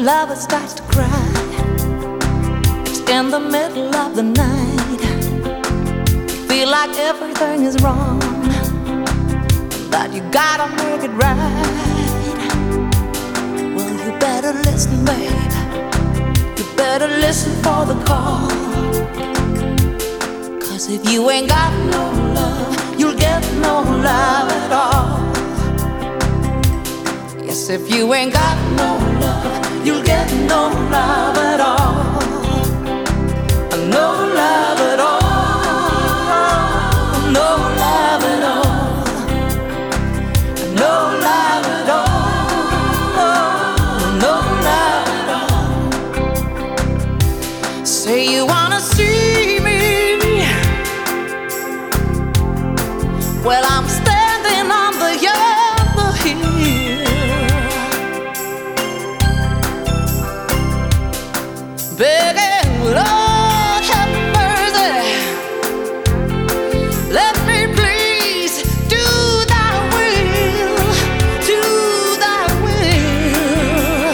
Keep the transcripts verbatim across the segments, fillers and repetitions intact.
lover starts to cry, it's in the middle of the night. You feel like everything is wrong, that you gotta make it right. Well, you better listen, babe. You better listen for the call. Cause if you ain't got no love, you'll get no love at all. Yes, if you ain't got no love, you'll get no love at all. No love at all. No love at all. No love at all. No love at all. Say you wanna see me. Well, I'm standing on the other hill, begging, Lord have mercy, let me please do thy will, do thy will.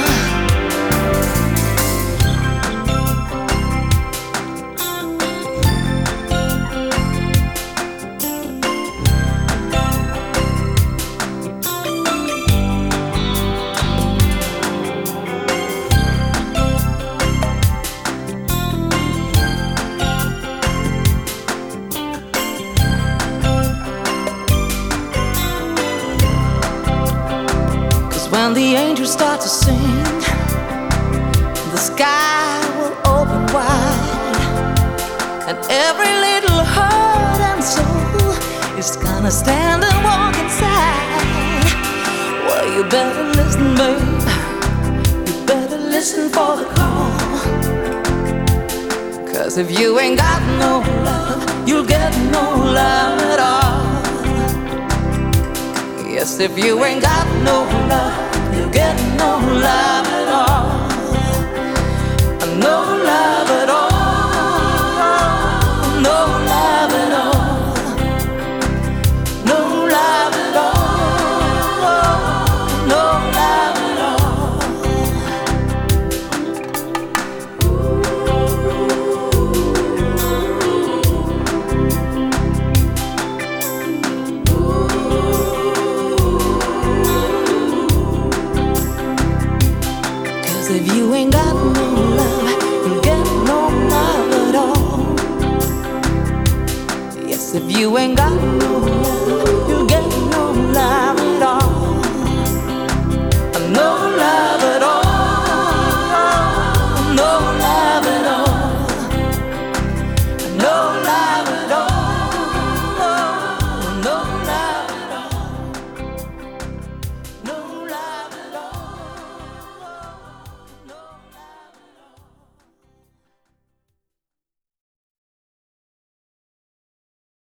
When the angels start to sing, the sky will open wide, and every little heart and soul is gonna stand and walk inside. Well, you better listen, babe. You better listen for the call. Cause if you ain't got no love, you'll get no love at all. Yes, if you ain't got no love, you get no love at all. No love at all. No love at all. No love at all. No love at all. If you ain't got no love, you'll get no love at all. Yes, if you ain't got no love, you'll get no love.